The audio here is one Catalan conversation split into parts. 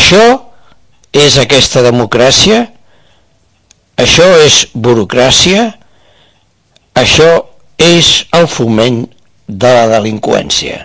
Això és aquesta democràcia? Això és burocràcia? Això és el foment de la delinqüència.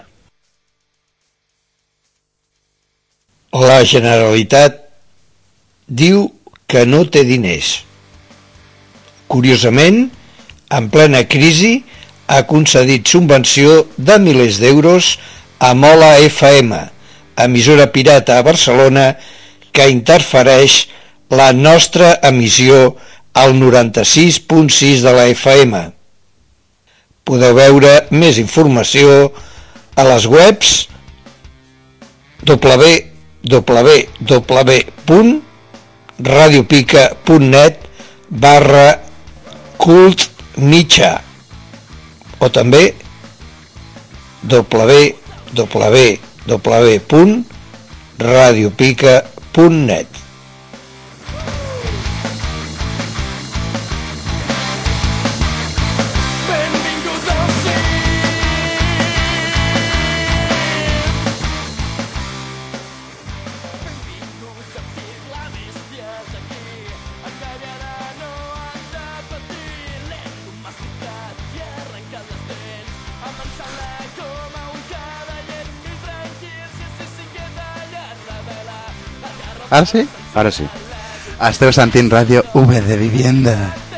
La Generalitat diu que no té diners. Curiosament, en plena crisi, ha concedit subvenció de milers d'euros a Mola FM, emissora pirata a Barcelona que interfereix la nostra emissió al 96.6 de la FM. Podeu veure més informació a les webs www.radiopica.net/cultmitjà o també www.radiopica.net. Ara sí? Ara sí. Esteu sentint Ràdio V de Vivienda.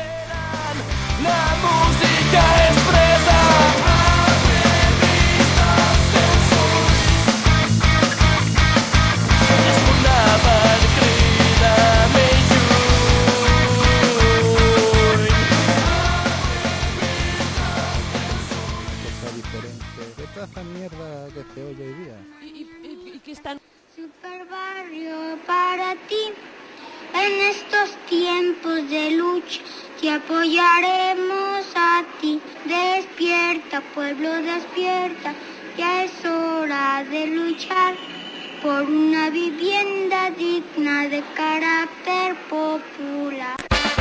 Super Barrio para ti, en estos tiempos de lucha, te apoyaremos a ti. Despierta, pueblo, despierta, ya es hora de luchar por una vivienda digna de carácter popular.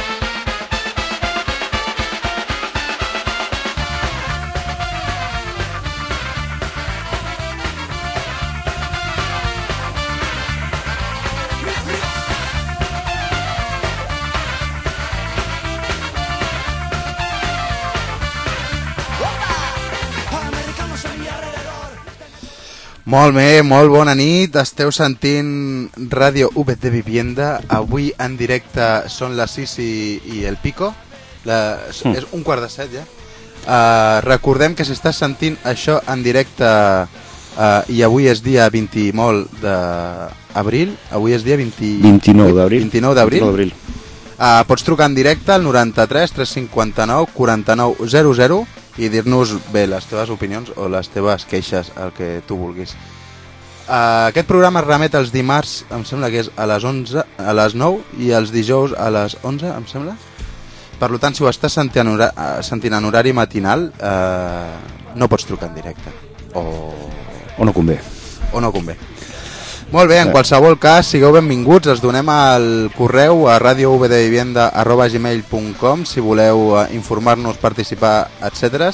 Molt bé, molt bona nit. Esteu sentint Ràdio V de Vivienda. Avui en directe són les 6 i el pico. És 6:15 ja. Recordem que si estàs sentint això en directe i avui és dia 20 molt d'abril. Avui és dia 29 d'abril. 29 d'abril. Pots trucar en directe al 93 359 49 00 i dir-nos bé les teves opinions o les teves queixes, el que tu vulguis. Aquest programa es remet els dimarts, em sembla que és a les 11, a les 9 i els dijous a les 11, em sembla. Per tant, si ho estàs sentint en horari matinal, no pots trucar en directe. O no convé. O no convé. Molt bé, en qualsevol cas, sigueu benvinguts. Els donem el correu a radiovdvivienda@gmail.com si voleu informar-nos, participar, etc.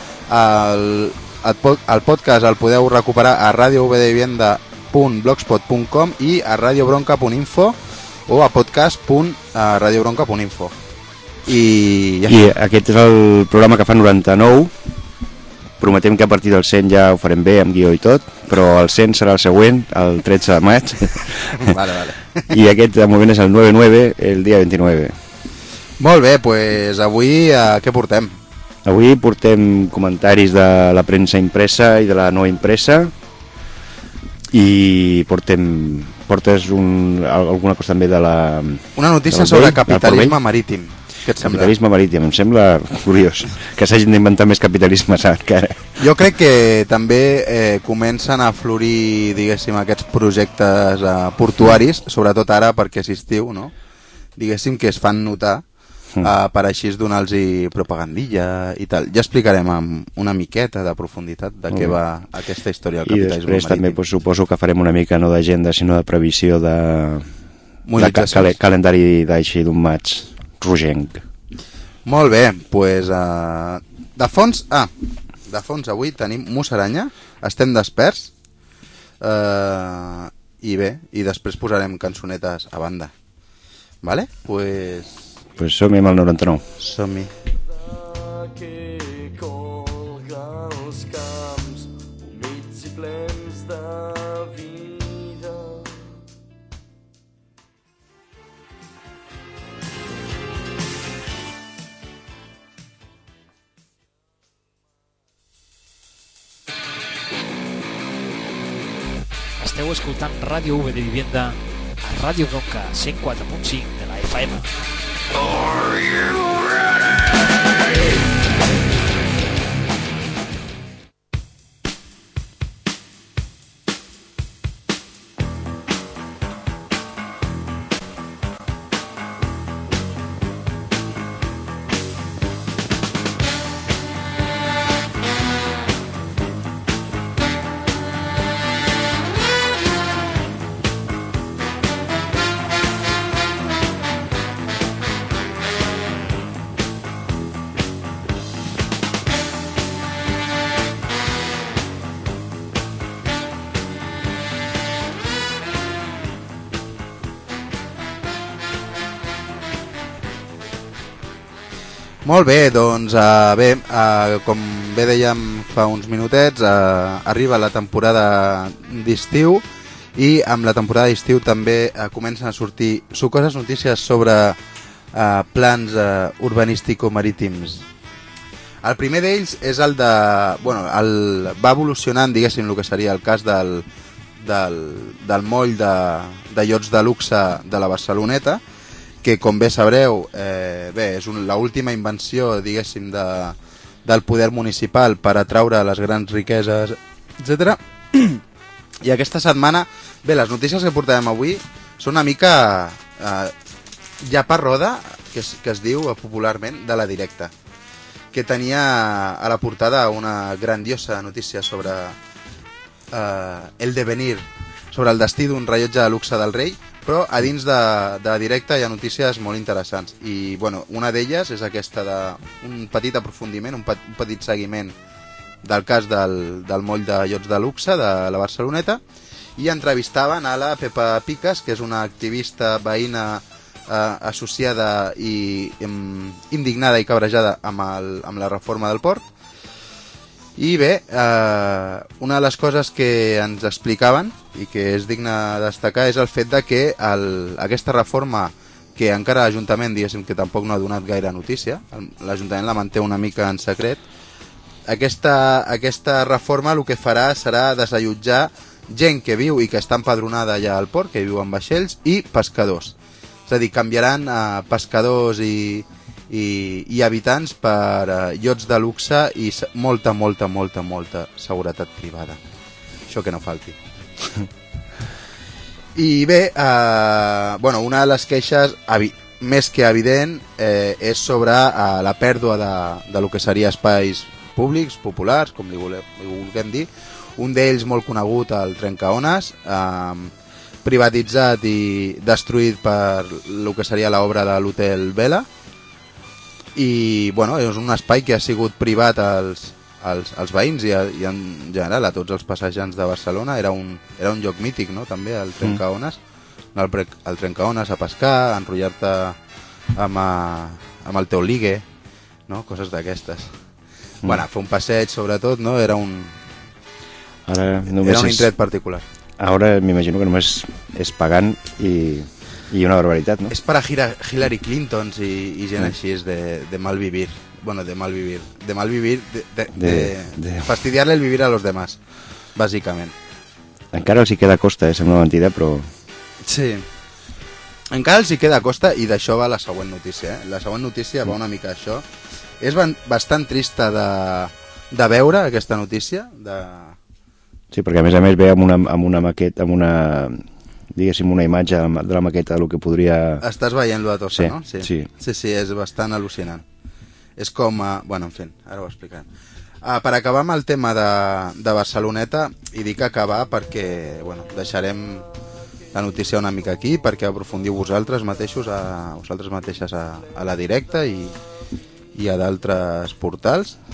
El podcast el podeu recuperar a radiovdvivienda.blogspot.com i a radiobronca.info o a podcast.radiobronca.info. I aquest és el programa que fa 99. Prometem que a partir del 100 ja ho farem bé, amb guió i tot, però el 100 serà el següent, el 13 de maig. Vale. I aquest de moment és el 99, el dia 29. Molt bé, doncs avui què portem? Avui portem comentaris de la premsa impressa i de la no impressa i portes alguna cosa també de la... Una notícia sobre capitalisme marítim. Capitalisme marítim, em sembla curiós que s'hagin d'inventar més capitalismes encara. Jo crec que també comencen a florir, diguéssim, aquests projectes portuaris, sobretot ara perquè és estiu, no? Diguéssim que es fan notar per així donar-los propagandilla i tal. Ja explicarem amb una miqueta de profunditat de què va aquesta història del capitalisme marítim. I després també suposo que farem una mica no d'agenda sinó de previsió de calendari d'així d'un maig rogenc. Molt bé, doncs de fons avui tenim Musaranya, estem desperts i bé, i després posarem cançonetes a banda. Vale? Pues som-hi amb el 99. Som-hi. Que colga els camps humits i plens de vida. Esteu escoltant Ràdio V de Vivienda a Ràdio Bronca 104.5 de la FM. Molt bé, doncs com bé dèiem fa uns minutets, arriba la temporada d'estiu i amb la temporada d'estiu també comencen a sortir sucoses notícies sobre plans urbanístico-marítims. El primer d'ells és el de... va evolucionant, diguéssim, el que seria el cas del moll de iots de luxe de la Barceloneta, que com bé sabreu és l'última invenció, diguéssim, del poder municipal per atraure les grans riqueses, etc. I aquesta setmana, les notícies que portarem avui són una mica llapa roda, que es diu popularment, de la Directa, que tenia a la portada una grandiosa notícia sobre el devenir, sobre el destí d'un rellotge de luxe del rei, però a dins de Directa hi ha notícies molt interessants i una d'elles és aquesta d'un petit aprofundiment, un petit seguiment del cas del moll de iots de luxe de la Barceloneta, i entrevistaven a la Pepa Picas, que és una activista veïna associada i indignada i cabrejada amb la reforma del port. I bé, una de les coses que ens explicaven i que és digne de destacar és el fet de que aquesta reforma, que encara l'Ajuntament, diguéssim, que tampoc no ha donat gaire notícia, l'Ajuntament la manté una mica en secret, aquesta reforma el que farà serà desallotjar gent que viu i que està empadronada allà al port, que viu en vaixells, i pescadors. És a dir, canviaran pescadors i habitants per iots de luxe i molta seguretat privada. Això que no falti. I bé, una de les queixes més que evident és sobre la pèrdua de lo que seria espais públics, populars, com li vulguem dir. Un d'ells molt conegut, el Trencaones, privatitzat i destruït per lo que seria l'obra de l'Hotel Vela. I és un espai que ha sigut privat als veïns i en general a tots els passejants de Barcelona. Era un lloc mític, no? També el Trencaones, el Trencaones a pescar, a enrotllar-te amb el teu ligue, no? Coses d'aquestes. Fer un passeig sobretot, no? Era un indret particular. Ara m'imagino que només és pagant i una barbaritat, no? És per a Hillary Clinton i gent així de mal vivir. De mal vivir. De mal vivir, de fastidiar-le el vivir a los demás, bàsicament. Encara els hi queda a costa, sembla mentida, però... Sí. Encara els hi queda a costa i d'això va la següent notícia. La següent notícia va una mica d'això. És bastant trista de veure aquesta notícia. Sí, perquè a més ve amb una maqueta, diguéssim, una imatge de la maqueta del que podria... Estàs veient-lo de Tossa, no? Sí, és bastant al·lucinant. És com... en fi, ara ho explicarem. Per acabar amb el tema de Barceloneta, i dic acabar perquè deixarem la notícia una mica aquí, perquè aprofundiu vosaltres mateixes a la Directa i a d'altres portals.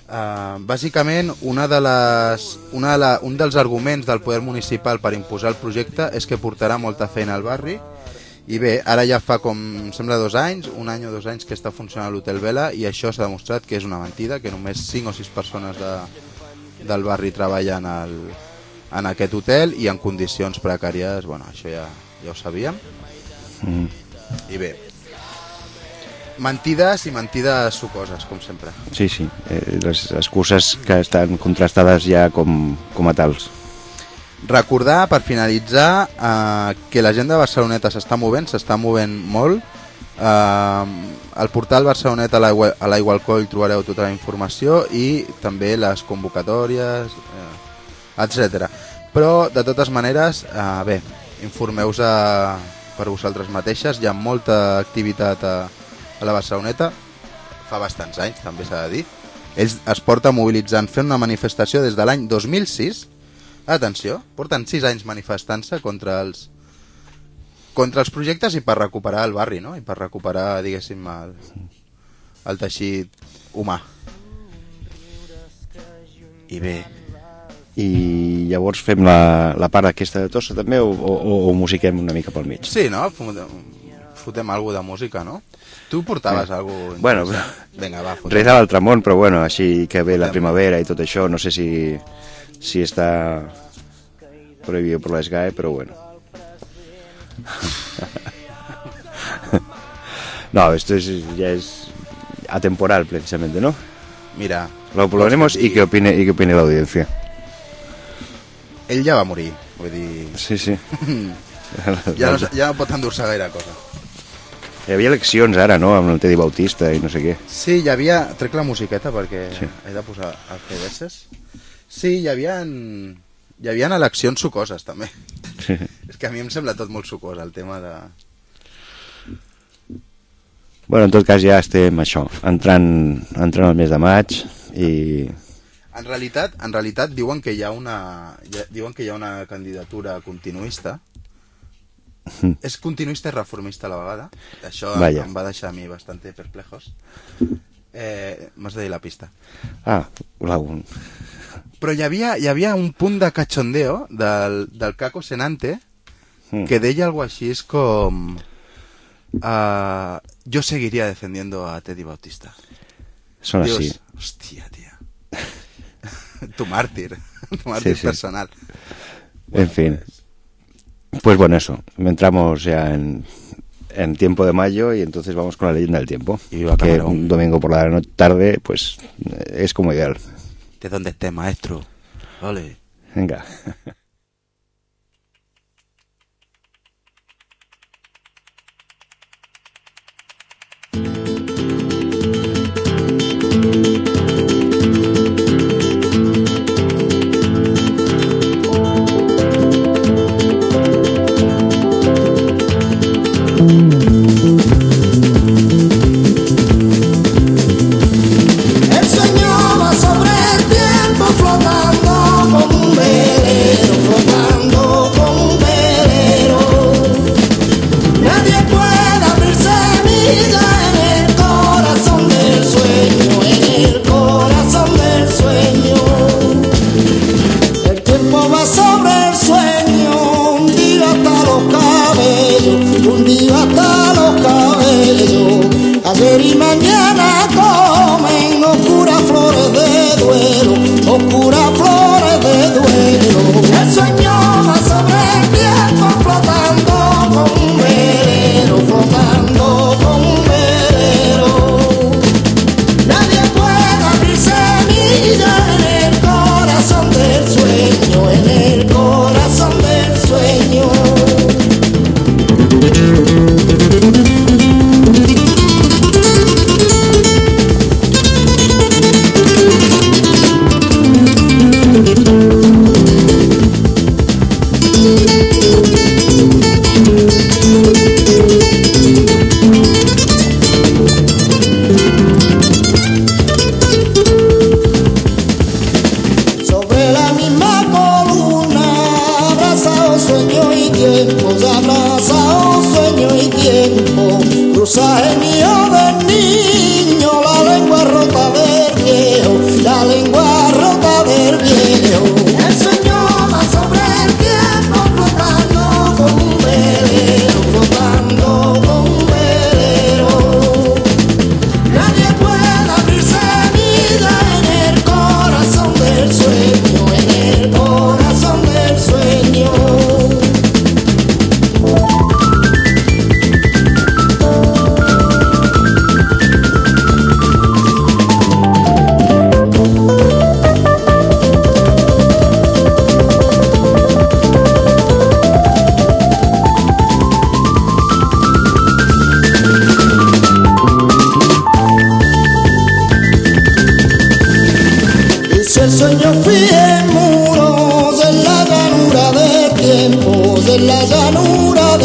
Bàsicament, un dels arguments del poder municipal per imposar el projecte és que portarà molta feina al barri. I bé, ara ja fa com, sembla 2 anys, 1 any o 2 anys que està funcionant l'Hotel Vela, i això s'ha demostrat que és una mentida, que només 5 o 6 persones del barri treballen en aquest hotel i en condicions precàries. Bueno, això ja ho sabíem. I bé, mentides i mentides sucoses, com sempre. Sí, les excuses que estan contrastades ja com a tals. Recordar, per finalitzar, que la gent de Barceloneta s'està movent molt. Al portal Barceloneta a l'Aigua Alcoll trobareu tota la informació i també les convocatòries, etc. Però, de totes maneres, bé, informeu-vos per vosaltres mateixes. Hi ha molta activitat a la Barceloneta, fa bastants anys, també s'ha de dir. Ells es porten mobilitzant, fent una manifestació des de l'any 2006. Atenció, porten 6 anys manifestant-se contra els projectes i per recuperar el barri, no? I per recuperar, diguéssim, el teixit humà. I bé. I llavors fem la part aquesta de tossa també o musiquem una mica pel mig? Sí, no? Fotem alguna de música, no? Tu portaves alguna cosa? Bueno, vinga, va, fotem. Res de l'altre món, però bueno, així que ve la primavera i tot això, no sé si està prohibido por la SGAE, pero bueno. No, esto ya es atemporal precisamente, ¿no? Mira, lo ponemos y que opine la audiencia. Ell ja va morir, vull dir... Sí. ja no pot endur-se gaire cosa. Hi havia eleccions ara, no?, amb el Teddy Bautista i no sé què. Sí, hi havia... Trec la musiqueta perquè he de posar els CDs. Sí, hi havia eleccions sucoses, també. Sí. És que a mi em sembla tot molt sucós, el tema de... Bueno, en tot cas ja estem això, entrant al mes de maig i... En realitat diuen que hi ha una candidatura continuista. És continuista i reformista a la vegada. Això em va deixar a mi bastante perplejos. M'has de dir la pista. Però hi havia un punt de cachondeo del Caco Senante que deia algo així com yo seguiría defendiendo a Teddy Bautista. Son Dios, así. Hostia, tío. Tu mártir sí. Personal. En fin. Pues bueno, eso. Entramos ya en tiempo de mayo y entonces vamos con la leyenda del tiempo. Y que un domingo por la tarde, pues es como ideal. ¿De dónde estés, maestro? Vale. Venga. El sueño va sobre el tiempo flotando como un velero.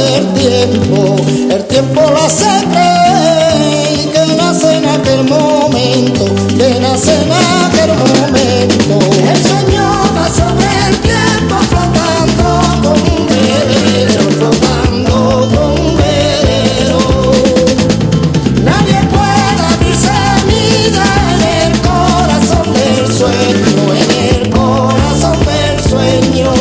el tiempo la hace creer que nace en aquel momento, que nace en aquel momento. El sueño va sobre el tiempo flotando con un velero, flotando con un velero. Nadie puede abrirse vida en el corazón del sueño, en el corazón del sueño.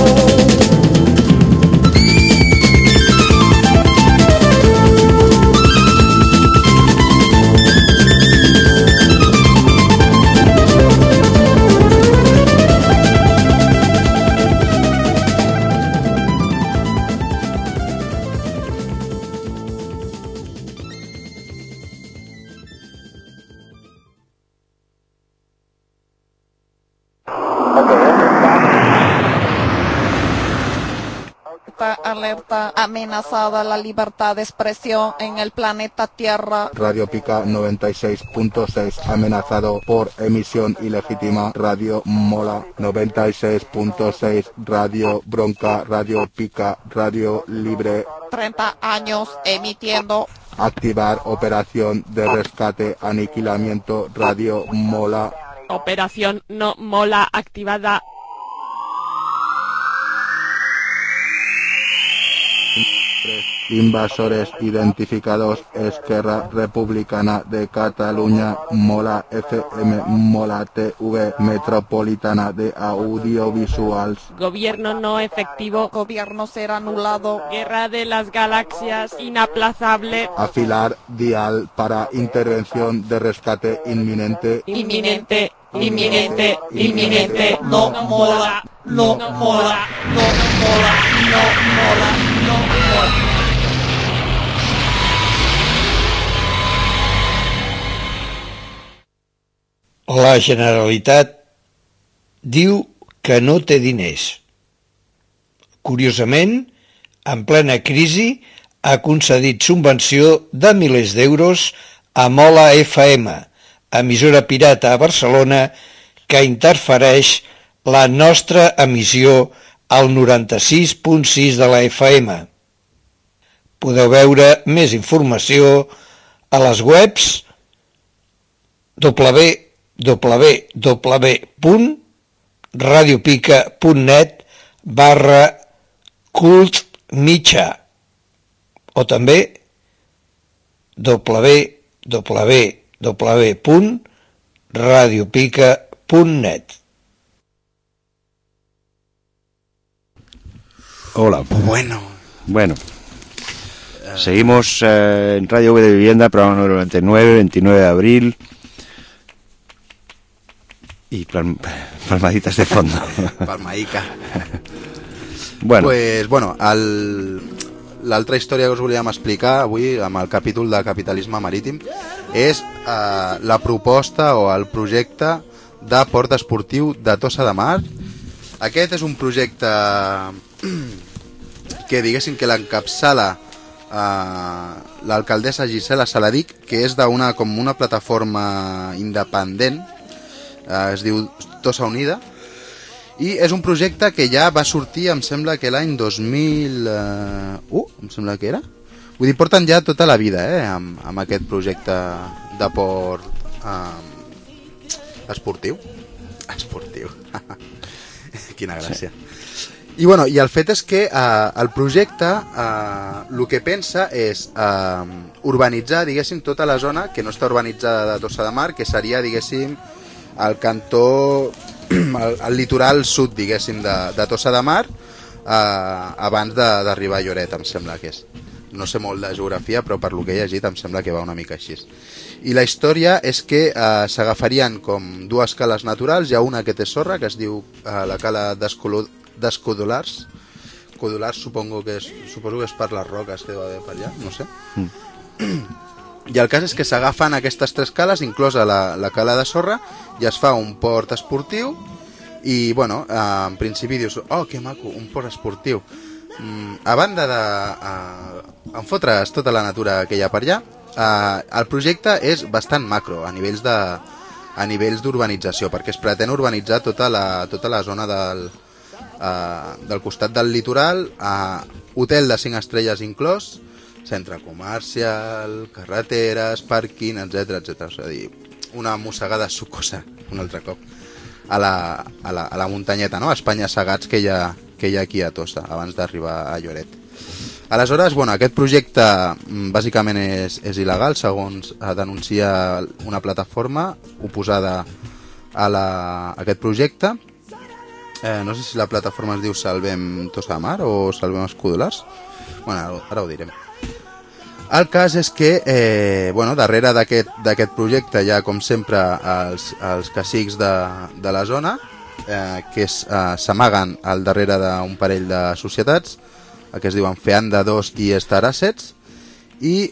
Alerta amenazada la libertad de expresión en el planeta Tierra. Radio Pica 96.6 amenazado por emisión ilegítima. Radio Mola 96.6, Radio Bronca, Radio Pica, Radio Libre. 30 años emitiendo. Activar operación de rescate, aniquilamiento. Radio Mola. Operación no mola activada. Invasores identificados. Esquerra Republicana de Cataluña, Mola FM, Mola TV, Metropolitana de Audiovisuals. Gobierno no efectivo. Gobierno será anulado. Guerra de las galaxias inaplazable. Afilar dial para intervención de rescate inminente. Inminente, inminente, inminente. No mola, no mola, no mola, no mola, no mola. La Generalitat diu que no té diners. Curiosament, en plena crisi, ha concedit subvenció de milers d'euros a Mola FM, emissora pirata a Barcelona, que interfereix la nostra emissió al 96.6 de la FM. Podeu veure més informació a les webs www.radiopica.net/cultmitjà o també www.radiopica.net. Hola. Bueno. Seguimos en Radio V de Vivienda, programa número 99, 29 de abril. Y palmaditas de fondo. Palmaica. Bueno. Pues, l'altra història que us volíem explicar avui amb el capítol de capitalisme marítim és la proposta o el projecte de port esportiu de Tossa de Mar. Aquest és un projecte que diguéssim que l'encapçala l'alcaldessa Gisela Saladic, que és com una plataforma independent, es diu Tossa Unida, i és un projecte que ja va sortir, em sembla que l'any 2001, em sembla que era. Vull dir, porten ja tota la vida amb aquest projecte de port esportiu. Quina gràcia. I el fet és que el projecte el que pensa és urbanitzar, diguéssim, tota la zona que no està urbanitzada de Tossa de Mar, que seria, diguéssim, el cantó, el litoral sud, diguéssim, de Tossa de Mar, abans d'arribar a Lloret, em sembla que és. No sé molt de geografia, però per lo que he llegit em sembla que va una mica així. I la història és que s'agafarien com dues cales naturals. Hi ha una que té sorra, que es diu la cala d'Escodolars. Suposo que és per les roques que deu haver per allà, no sé. I el cas és que s'agafen aquestes tres cales, inclosa la cala de sorra, i es fa un port esportiu. I, en principi dius, oh, que maco, un port esportiu. A banda d'enfotre's tota la natura que hi ha per allà, el projecte és bastant macro a nivells d'urbanització, perquè es pretén urbanitzar tota la zona del costat del litoral, hotel de 5 estrelles inclòs, centre comercial, carreteres, pàrquing, etc. És a dir, una mossegada sucosa, un altre cop, a la muntanyeta, no? A Espanya Segats, que hi ha aquí a Tossa, abans d'arribar a Lloret. Aleshores, bueno, aquest projecte bàsicament és il·legal, segons denuncia una plataforma oposada a aquest projecte. No sé si la plataforma es diu Salvem Tossa de Mar o Salvem Escudolars. Bueno, ara ho direm. El cas és que, darrere d'aquest projecte hi ha, com sempre, els cacics de la zona, que s'amaguen al darrere d'un parell de societats, que es diuen Feanda 2 i Star Assets. I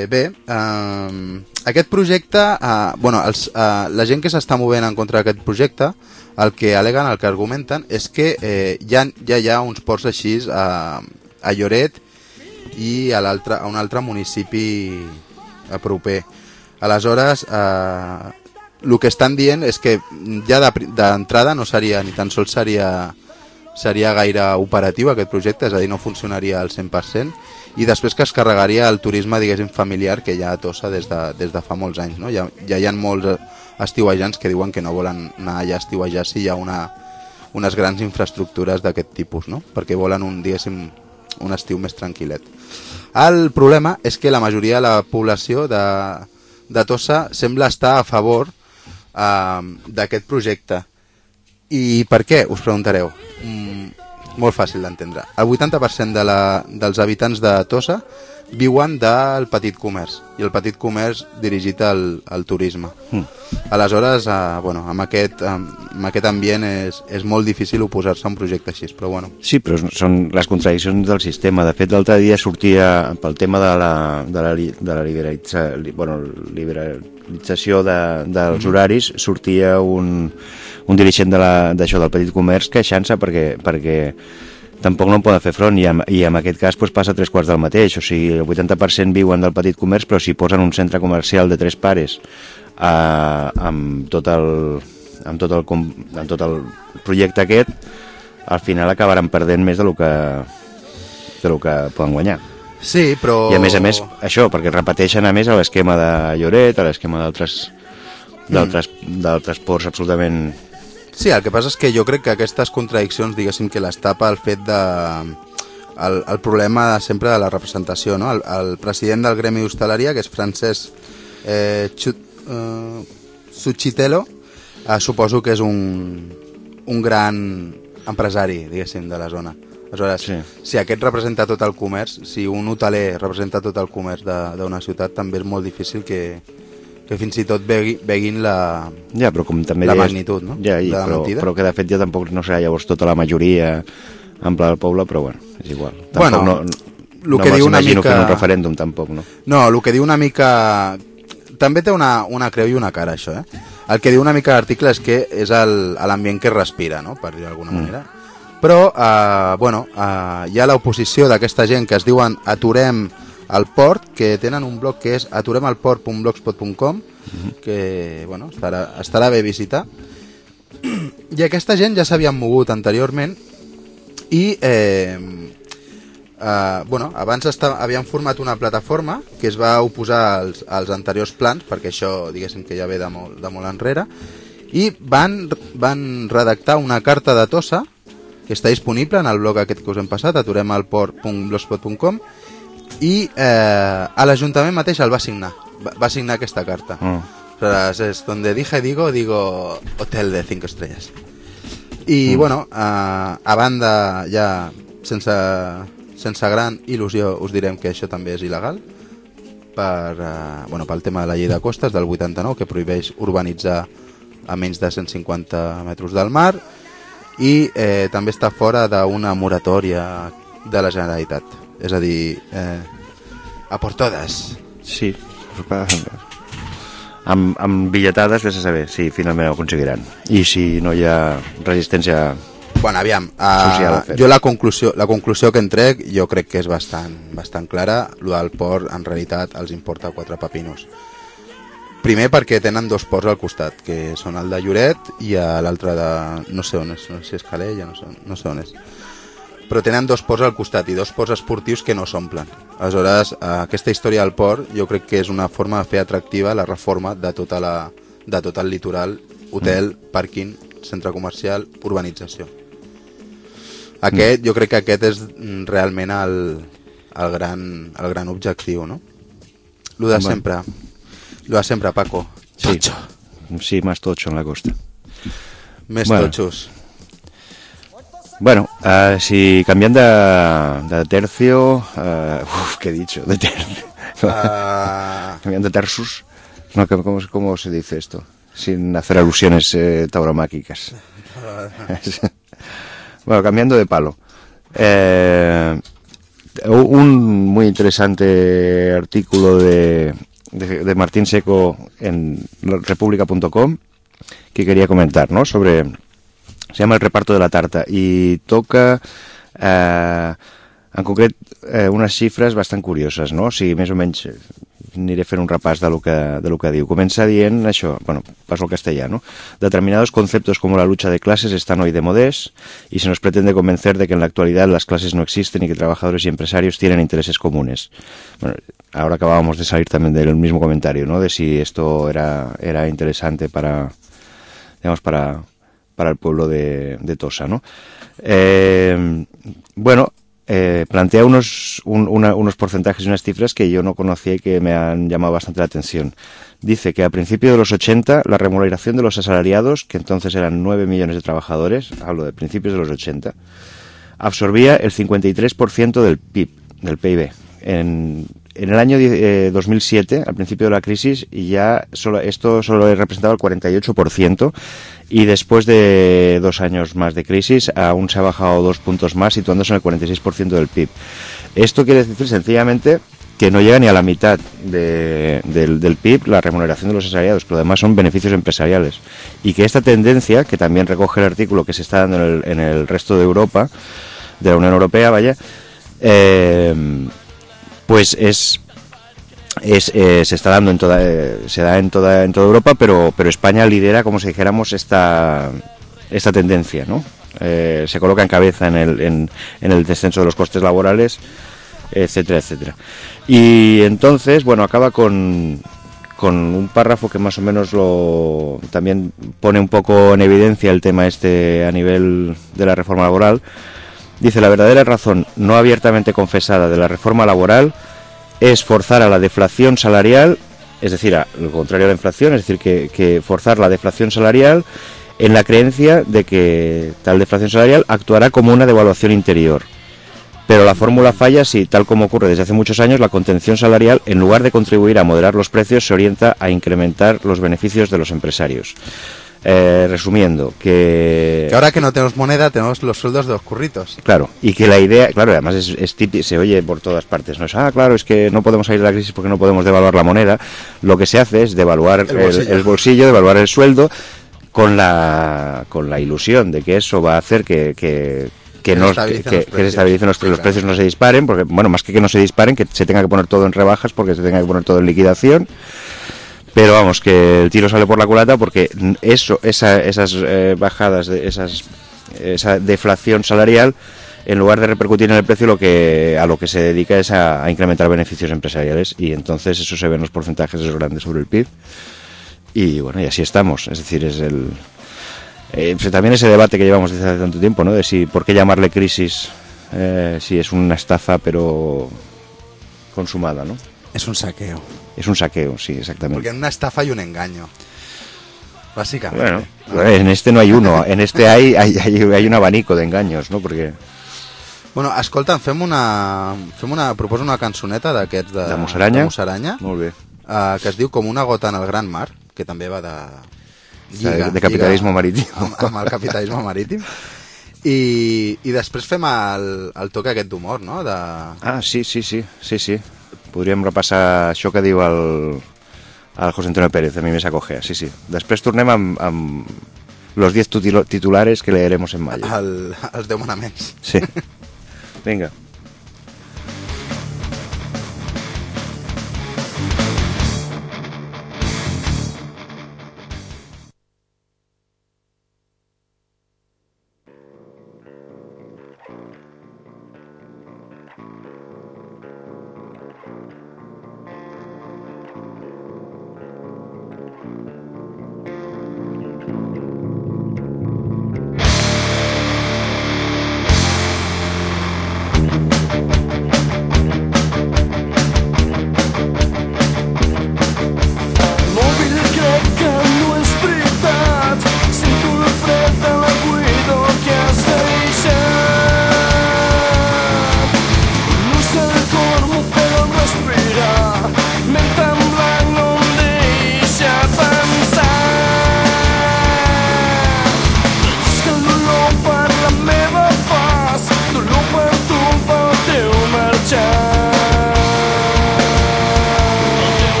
aquest projecte, la gent que s'està movent en contra d'aquest projecte, el que aleguen, el que argumenten, és que ja hi ha uns ports així a Lloret i a un altre municipi proper. Aleshores, el que estan dient és que ja d'entrada no seria, ni tan sols seria gaire operatiu aquest projecte, és a dir, no funcionaria al 100%, i després que es carregaria el turisme, diguéssim, familiar que hi ha a Tossa des de fa molts anys, no? Ja hi ha molts estiuejants que diuen que no volen anar allà a estiuejar si hi ha unes grans infraestructures d'aquest tipus, no? Perquè volen diguéssim, un estiu més tranquil·let. El problema és que la majoria de la població de Tossa sembla estar a favor d'aquest projecte. I per què? Us preguntareu. Molt fàcil d'entendre. El 80% dels habitants de Tossa viuen del petit comerç, i el petit comerç dirigit al turisme. Aleshores, amb aquest ambient és molt difícil oposar-se a un projecte així, però bueno. Sí, però són les contradiccions del sistema. De fet, l'altre dia sortia, pel tema de la liberalització dels horaris, sortia un dirigent d'això del petit comerç queixant-se perquè tampoc no en poden fer front, i en aquest cas passa 3/4 del mateix. O sigui, el 80% viuen del petit comerç, però si posen un centre comercial de 3 pares amb tot el projecte aquest, al final acabaran perdent més del que poden guanyar. Sí, però... I a més, això, perquè repeteixen a més l'esquema de Lloret, l'esquema d'altres ports absolutament... Sí, el que passa és que jo crec que aquestes contradiccions, diguéssim, que les tapa el fet el problema sempre de la representació, no? El president del Gremi d'Hostaleria, que és Francesc Suchitelo, suposo que és un gran empresari, diguéssim, de la zona. Aleshores, sí. Si aquest representa tot el comerç, si un hoteler representa tot el comerç d'una ciutat, també és molt difícil que fins i tot veguin la magnitud, no? Ja, però que de fet ja tampoc no serà llavors tota la majoria ampla del poble, però bueno, és igual. Tampoc no m'imagino fent un referèndum, tampoc, no? No, el que diu una mica... També té una creu i una cara, això, El que diu una mica l'article és que és l'ambient que respira, no?, per dir d'alguna manera. Però, hi ha l'oposició d'aquesta gent que es diuen Aturem el Port, que tenen un blog que és aturemalport.blogspot.com, que estarà bé visitar. I aquesta gent ja s'havien mogut anteriorment i abans havien format una plataforma que es va oposar als anteriors plans, perquè això, diguéssim, que ja ve de molt enrere, i van redactar una carta de Tossa que està disponible en el blog aquest que us hem passat, aturemalport.blogspot.com, i a l'Ajuntament mateix el va signar aquesta carta. És donde digo hotel de 5 estrelles. I a banda, ja sense gran il·lusió, us direm que això també és il·legal pel tema de la llei de costes del 89, que prohibeix urbanitzar a menys de 150 metres del mar, i també està fora d'una moratòria de la Generalitat. És a dir, a por todas. Sí, amb billetades, vés a saber si finalment ho aconseguiran. I si no hi ha resistència social. Jo la conclusió que en trec, jo crec que és bastant clara. Lo del port, en realitat, els importa 4 pepinos. Primer perquè tenen dos ports al costat, que són el de Lloret i l'altre de... no sé on és, no sé si és Calella, no sé on és. Però tenen dos ports al costat i dos ports esportius que no s'omplen. Aleshores, aquesta història del port jo crec que és una forma de fer atractiva la reforma de tot el litoral, hotel, pàrquing, centre comercial, urbanització. Jo crec que aquest és realment el gran objectiu, no? Lo de sempre, Paco. Sí, sí, más tocho en la costa. Més tochos. Bueno, si cambian de tercio... ¿qué he dicho? De tercio. Cambian de tersus. No, ¿cómo se dice esto? Sin hacer alusiones tauromáquicas. Bueno, cambiando de palo. Un muy interesante artículo de Martín Seco en república.com que quería comentar, ¿no? Se llama El reparto de la tarta i toca en concret unes xifres bastant curioses, no? O sigui, més o menys aniré fent un repàs de lo que diu. Comença dient això, bueno, paso al castellano. Determinados conceptos como la lucha de clases están hoy de modés y se nos pretende convencer de que en la actualidad las clases no existen y que trabajadores y empresarios tienen intereses comunes. Bueno, ahora acabábamos de salir también del mismo comentario, ¿no? De si esto era interesante para el pueblo de Tossa, ¿no? Plantea unos porcentajes y unas cifras que yo no conocía y que me han llamado bastante la atención. Dice que a principios de los 80 la remuneración de los asalariados, que entonces eran 9 millones de trabajadores, hablo de principios de los 80, absorbía el 53% del PIB, del PIB. En el año 2007, al principio de la crisis, esto solo representaba el 48%, y después de 2 años más de crisis aún se ha bajado 2 puntos más, situándose en el 46% del PIB. Esto quiere decir sencillamente que no llega ni a la mitad del PIB la remuneración de los asalariados, que lo demás son beneficios empresariales. Y que esta tendencia, que también recoge el artículo que se está dando en el resto de Europa, de la Unión Europea, pues se está dando se da en toda Europa, pero España lidera, como si dijéramos, esta tendencia, ¿no? Se coloca en cabeza en el descenso de los costes laborales, etcétera, etcétera. Y entonces, bueno, acaba con un párrafo que más o menos también pone un poco en evidencia el tema a nivel de la reforma laboral. Dice: la verdadera razón no abiertamente confesada de la reforma laboral es forzar a la deflación salarial, es decir, a lo contrario a la inflación, es decir, que forzar la deflación salarial en la creencia de que tal deflación salarial actuará como una devaluación interior. Pero la fórmula falla si, tal como ocurre desde hace muchos años, la contención salarial, en lugar de contribuir a moderar los precios, se orienta a incrementar los beneficios de los empresarios. Resumiendo, que ahora que no tenemos moneda, tenemos los sueldos de los curritos. Claro, y que la idea, claro, además es típico, se oye por todas partes, no es, claro, es que no podemos salir de la crisis porque no podemos devaluar la moneda. Lo que se hace es devaluar el bolsillo, devaluar el sueldo, con la ilusión de que eso va a hacer que se estabilicen los precios, no se disparen, porque, bueno, más que no se disparen, que se tenga que poner todo en rebajas, porque se tenga que poner todo en liquidación. Pero vamos, que el tiro sale por la culata, porque esas bajadas, esa deflación salarial, en lugar de repercutir en el precio, a lo que se dedica es a incrementar beneficios empresariales, y entonces eso se ve en los porcentajes grandes sobre el PIB. Y bueno, y así estamos. Es decir, también ese debate que llevamos desde hace tanto tiempo, ¿no? De por qué llamarle crisis si es una estafa pero consumada, ¿no? Es un saqueo. Es un saqueo, sí, exactamente. Porque en una estafa hay un engaño, básicamente. Bueno, en este no hay uno, en este hay un abanico de engaños, ¿no? Porque... Bueno, escolta, proposa una cançoneta d'aquests de Musaranya, molt bé, que es diu Com una gota en el gran mar, que també va de capitalisme marítim. Amb el capitalisme marítim. I després fem el toc aquest d'humor, no? Sí. Podríem repassar això que diu el José Antonio Pérez, a mi me s'acogea, sí. Després tornem amb los 10 titulares que leeremos en mayo. Els 10 manaments. Sí. Vinga.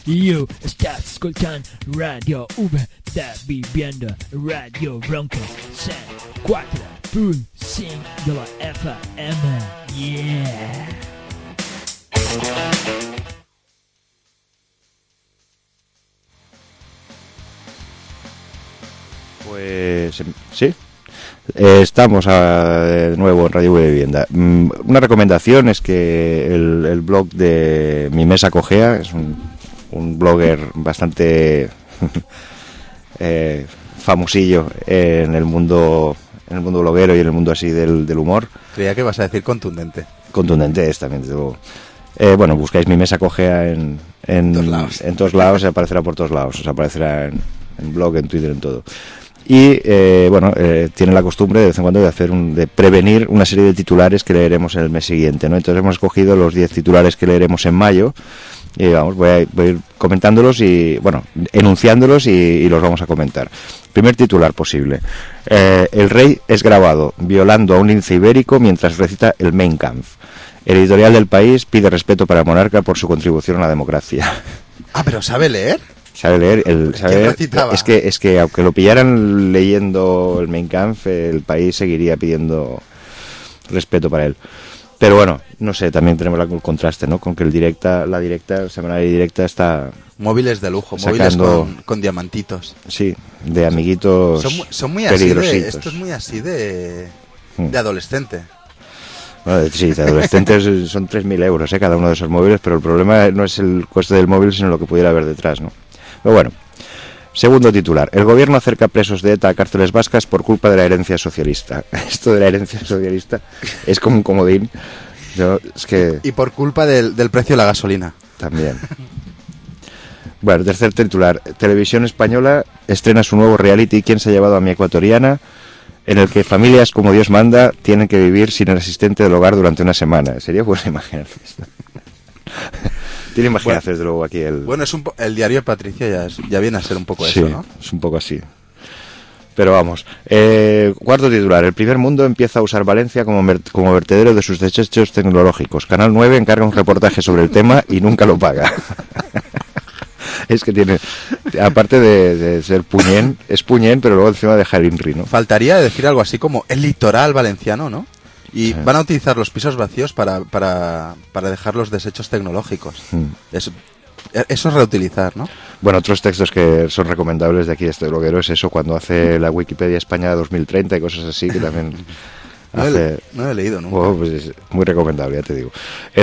You estás escuchando Radio V de Vivienda, Radio Bronca 4.5 de la FM. Yeah. Pues sí, estamos de nuevo en Radio V de Vivienda. Una recomendación es que el blog de Mi Mesa Cojea es un blogger bastante famosillo en el mundo bloguero y en el mundo así del humor. Creía que vas a decir contundente. Contundente es también, desde luego. Bueno, buscáis Mi Mesa Cojea en todos lados, y aparecerá por todos lados. Os aparecerá en blog, en Twitter, en todo. Y tiene la costumbre de vez en cuando de prevenir una serie de titulares que leeremos en el mes siguiente, ¿no? Entonces hemos escogido los 10 titulares que leeremos en mayo y voy a ir comentándolos y, enunciándolos y los vamos a comentar. Primer titular posible. El rey es grabado violando a un lince ibérico mientras recita el Mein Kampf. El editorial del País pide respeto para el monarca por su contribución a la democracia. Ah, pero ¿sabe leer? Sabe leer, es que aunque lo pillaran leyendo el Mein Kampf, el País seguiría pidiendo respeto para él. Pero bueno, no sé, también tenemos el contraste, ¿no? Con que la directa, semanaria y directa está... Móviles de lujo, sacando, móviles con diamantitos. Sí, de amiguitos son muy así esto es muy así de adolescente. Bueno, sí, de adolescentes son 3.000 euros, cada uno de esos móviles, pero el problema no es el coste del móvil, sino lo que pudiera haber detrás, ¿no? Pero bueno, segundo titular. El gobierno acerca presos de ETA a cárceles vascas por culpa de la herencia socialista. Esto de la herencia socialista es como un comodín. Y por culpa del precio de la gasolina. También. Bueno, tercer titular. Televisión Española estrena su nuevo reality ¿Quién se ha llevado a mi ecuatoriana?, en el que familias como Dios manda tienen que vivir sin el asistente del hogar durante una semana. Sería buena imaginar esto. Tiene imaginación, desde luego, aquí el... Bueno, el diario de Patricia ya viene a ser un poco eso, ¿no? Es un poco así. Pero vamos. Cuarto titular. El primer mundo empieza a usar Valencia como vertedero de sus desechos tecnológicos. Canal 9 encarga un reportaje sobre el tema y nunca lo paga. Es que tiene, aparte de ser puñén, es puñén, pero luego encima deja el INRI, ¿no? Faltaría decir algo así como el litoral valenciano, ¿no? Y van a utilizar los pisos vacíos para dejar los desechos tecnológicos. Eso es reutilizar, ¿no? Bueno, otros textos que son recomendables de aquí de este bloguero es eso, cuando hace la Wikipedia España 2030 y cosas así, que también... No he leído nunca. Pues es muy recomendable, ya te digo.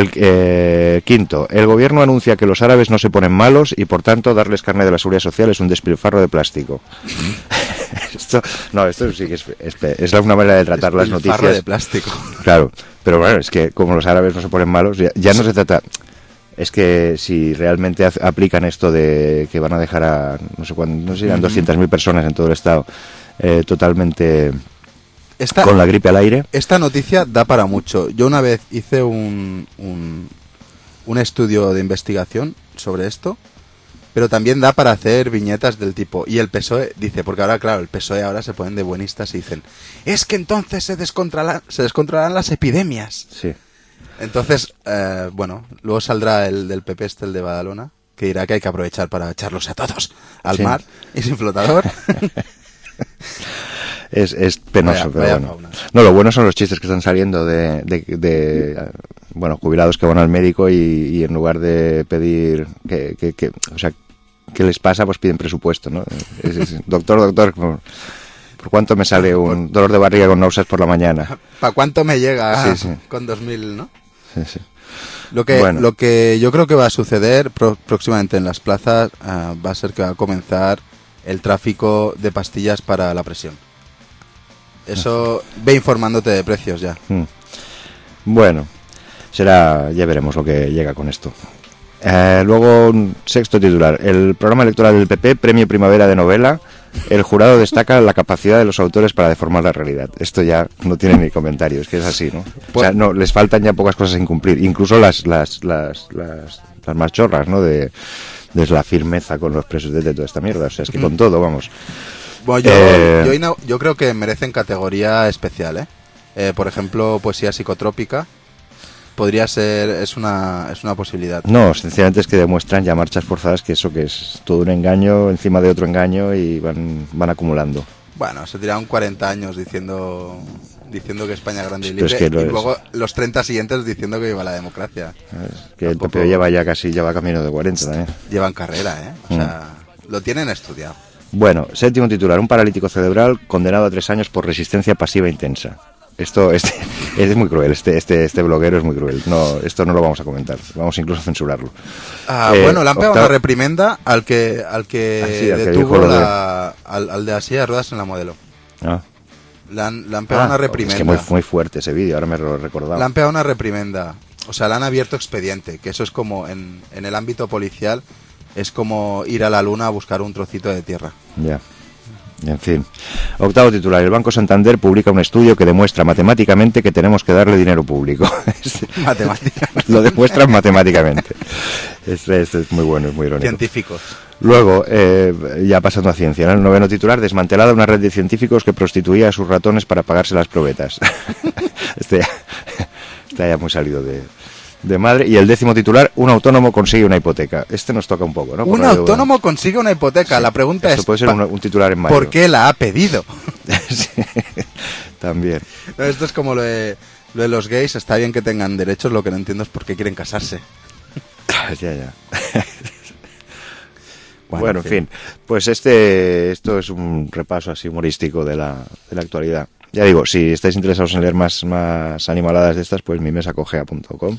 Quinto, el gobierno anuncia que los árabes no se ponen malos y por tanto darles carne de la seguridad social es un despilfarro de plástico. Esto sí que es una manera de tratar las noticias. Despilfarro de plástico. Claro, pero bueno, es que como los árabes no se ponen malos, ya no se trata... Es que si realmente aplican esto de que van a dejar a, no sé cuánto, no sé, eran 200.000 personas en todo el estado totalmente... con la gripe al aire. Esta noticia da para mucho. Yo una vez hice un estudio de investigación sobre esto, pero también da para hacer viñetas del tipo. Y el PSOE dice, porque ahora, claro, el PSOE ahora se ponen de buenistas y dicen, es que entonces se descontrolarán las epidemias. Sí. Entonces, luego saldrá el del PP, el de Badalona, que dirá que hay que aprovechar para echarlos a todos al mar y sin flotador. Es penoso, pero bueno. No, lo bueno son los chistes que están saliendo de jubilados que van al médico y en lugar de pedir ¿qué les pasa? Pues piden presupuesto, ¿no? Doctor, ¿por cuánto me sale un dolor de barriga con náuseas por la mañana? ¿Para cuánto me llega con 2.000, no? Sí. Lo que yo creo que va a suceder próximamente en las plazas va a ser que va a comenzar el tráfico de pastillas para la presión. Eso ve informándote de precios ya. Bueno, ya veremos lo que llega con esto. Luego, un sexto titular. El programa electoral del PP, Premio Primavera de Novela. El jurado destaca la capacidad de los autores para deformar la realidad. Esto ya no tiene ni comentario, es que es así, ¿no? O sea, no, les faltan ya pocas cosas sin cumplir. Incluso las más chorras, ¿no? De la firmeza con los presos de toda esta mierda. O sea, es que con todo, vamos. Bueno, yo creo que merecen categoría especial, por ejemplo, poesía psicotrópica. podría ser, es una posibilidad. No, sencillamente es que demuestran ya marchas forzadas que eso que es todo un engaño encima de otro engaño y van acumulando. Bueno, se tiraron 40 años diciendo que España grande y Pero libre, es que y luego los 30 siguientes diciendo que viva la democracia. Es que el PP lleva camino de 40 también. Llevan carrera, o sea, lo tienen estudiado. Bueno, séptimo titular, un paralítico cerebral condenado a 3 años por resistencia pasiva intensa. Esto es muy cruel, este bloguero es muy cruel. No, esto no lo vamos a comentar, vamos incluso a censurarlo. Bueno, le han pegado una reprimenda al que detuvo al de la silla de ruedas en la Modelo. Le han pegado una reprimenda. Es que muy fuerte ese vídeo, ahora me lo recordaba. Le han pegado una reprimenda, o sea, le han abierto expediente, que eso es como en el ámbito policial, es como ir a la luna a buscar un trocito de tierra. Ya. En fin. Octavo titular. El Banco Santander publica un estudio que demuestra matemáticamente que tenemos que darle dinero público. Matemáticamente. Lo demuestran matemáticamente. Este es muy bueno, es muy irónico. Científicos. Luego, ya pasando a ciencia, ¿no? El noveno titular. Desmantelada una red de científicos que prostituía a sus ratones para pagarse las probetas. Este ya muy salido de madre. Y el décimo titular, un autónomo consigue una hipoteca. Este nos toca un poco, ¿no? Un autónomo consigue una hipoteca. Sí, la pregunta es... puede ser un titular en mayo. ¿Por qué la ha pedido? Sí, también. No, esto es como lo de los gays. Está bien que tengan derechos, lo que no entiendo es por qué quieren casarse. Ya. Bueno, en fin. Pues esto es un repaso así humorístico de la actualidad. Ya digo, si estáis interesados en leer más animaladas de estas, pues mimesacogea.com.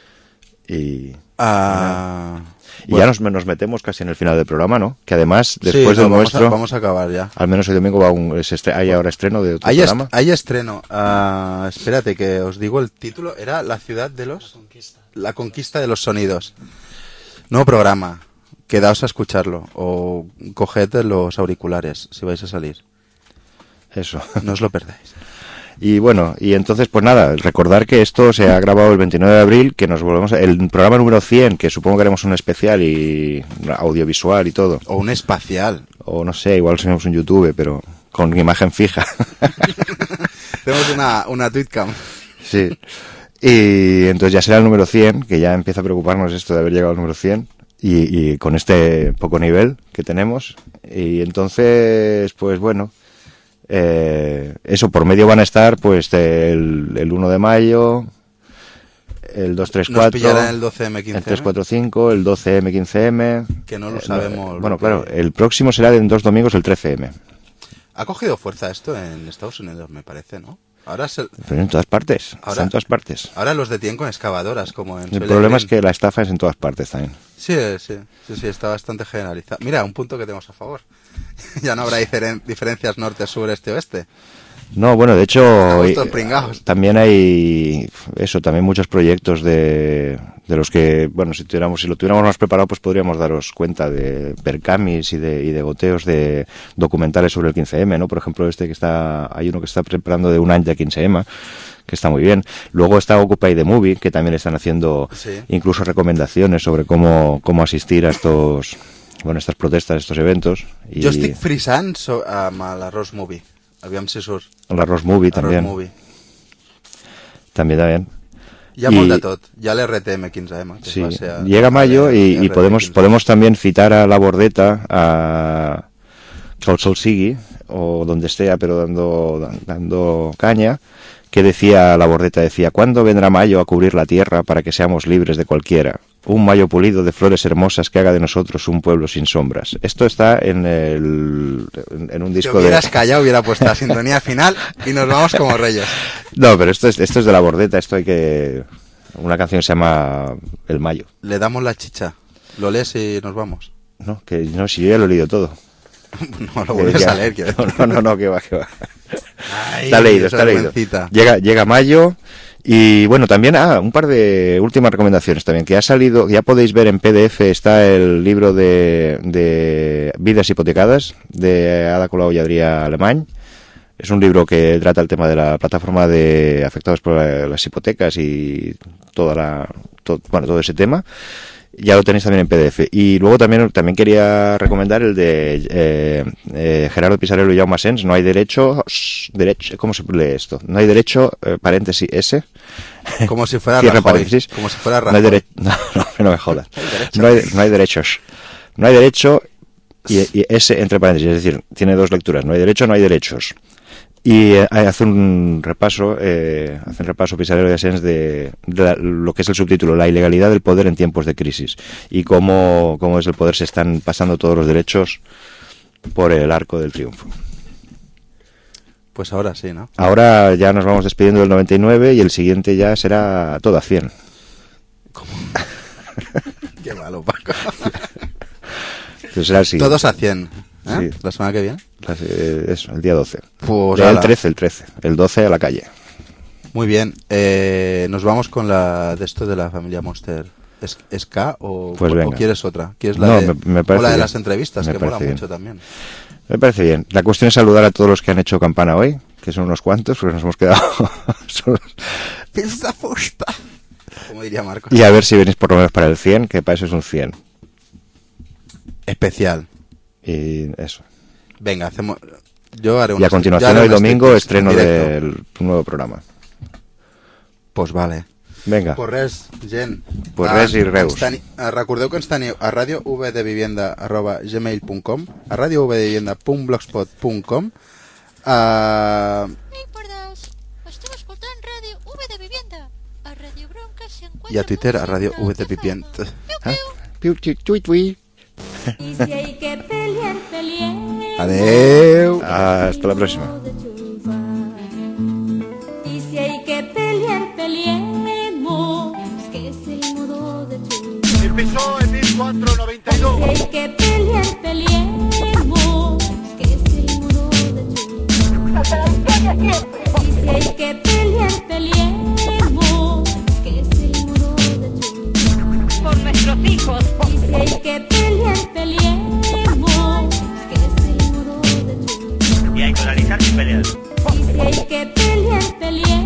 Y ya nos metemos casi en el final del programa, ¿no? Que además, después del nuestro... Vamos a acabar ya. Al menos el domingo hay ahora estreno de otro programa. Hay estreno. Espérate, que os digo el título. Era La ciudad de los... La conquista de los sonidos. Nuevo programa. Quedaos a escucharlo. O coged los auriculares si vais a salir. Eso. No os lo perdáis. Y bueno, y entonces pues nada, recordar que esto se ha grabado el 29 de abril, que nos volvemos el programa número 100, que supongo que haremos un especial y audiovisual y todo. O un espacial. O no sé, igual seremos un YouTube, pero con imagen fija. Tenemos una tweetcam. Sí. Y entonces ya será el número 100, que ya empieza a preocuparnos esto de haber llegado al número 100. Y con este poco nivel que tenemos. Y entonces, pues bueno... eso por medio van a estar pues el 1 de mayo, el 234, nos pillarán el 12M15M, el 345, el 12M15M, que no lo sabemos. Bueno, claro, el próximo será en 2 domingos el 13M. Ha cogido fuerza esto en Estados Unidos, me parece, ¿no? Ahora Pero en todas partes, está en todas partes. Ahora los detienen con excavadoras, como en... El problema es que la estafa es en todas partes también. Sí, está bastante generalizado. Mira, un punto que tenemos a favor. Ya no habrá diferencias norte, sur, este, oeste. No, bueno, de hecho también hay también muchos proyectos de los que, bueno, si lo tuviéramos más preparado, pues podríamos daros cuenta de percamis y de goteos de documentales sobre el 15M, ¿no? Por ejemplo, hay uno que está preparando de un año de 15M, que está muy bien. Luego está Occupy the Movie, que también están haciendo incluso recomendaciones sobre cómo asistir a estas protestas, estos eventos. Jo estic frisant amb l'Arròs Movie. Aviam si surt. L'Arròs Movie també. També. Hi ha molt de tot. Hi ha l'RTM15M. Sí, llega mayo y podemos también citar a La Bordeta, que el sol sigui, o donde esté, pero dando caña, que decía La Bordeta, ¿cuándo vendrá mayo a cubrir la tierra para que seamos libres de cualquiera? Un mayo pulido de flores hermosas que haga de nosotros un pueblo sin sombras. Esto está en un disco de... Si hubieras callado, hubiera puesto la sintonía final y nos vamos como reyes. No, pero esto es de La Bordeta, una canción que se llama El Mayo. Le damos la chicha. ¿Lo lees y nos vamos? No, si yo ya lo he leído todo. No, lo vuelves a leer. No, que va. Ay, está leído. Llega mayo. Y bueno, también un par de últimas recomendaciones también, que ha salido, ya podéis ver en PDF, está el libro de Vidas hipotecadas de Ada Colau y Adrià Alemany. Es un libro que trata el tema de la plataforma de afectados por las hipotecas y todo ese tema. ya lo tenéis también en PDF. Y luego también quería recomendar el de Gerardo Pisarello y Jaume Asens, No hay derecho, ¿cómo se lee esto? No hay derecho, paréntesis, S. Como si fuera Cierre Rajoy. paréntesis. Como si fuera No hay Rajoy. no me jodas. No hay derechos. No hay derecho y S entre paréntesis, es decir, tiene dos lecturas. No hay derecho, no hay derechos. Y hace un repaso Pisarello y Asens de lo que es el subtítulo, la ilegalidad del poder en tiempos de crisis, y cómo desde el poder se están pasando todos los derechos por el arco del triunfo. Pues ahora sí, ¿no? Ahora ya nos vamos despidiendo del 99 y el siguiente ya será todo a 100. ¿Cómo? Qué malo, Paco. Entonces será el siguiente. Todos a 100. Sí. ¿La semana que viene? Eso, el día 12. Pues el 13. El 12 a la calle. Muy bien. Nos vamos con la de esto de la familia Monster. ¿Es K o, pues o quieres otra? ¿Quieres la me parece o la de bien. las entrevistas? Me que mola parece mucho bien. también. Me parece bien. La cuestión es saludar a todos los que han hecho campana hoy, que son unos cuantos, porque nos hemos quedado solos. Pizza fusta. Como diría Marcos. Y a ver si venís por lo menos para el 100, que para eso es un 100. Especial. Y eso. Venga, hacemos... Yo haré y a continuación hoy domingo estreno del nuevo programa. Pues vale. Vinga. Pues res, gent. Pues res i reus. Recordeu que ens teniu a radiovdevivienda@gmail.com, a radiovdevivienda.blogspot.com, i a Twitter a Radio VDevivienda. Adeu. Hasta la próxima. Y si hay que pelear, peleemos, que es el modo de triunfar. Empezó en 1492. Y si hay que pelear, peleemos, que es el modo de triunfar. Y si hay que pelear, peleemos, que es el modo de triunfar. Por nuestros hijos. Y si hay que pelear, peleemos, que es el modo de triunfar. Y hay que analizar sin pelear. Y si hay que pelear, peleemos.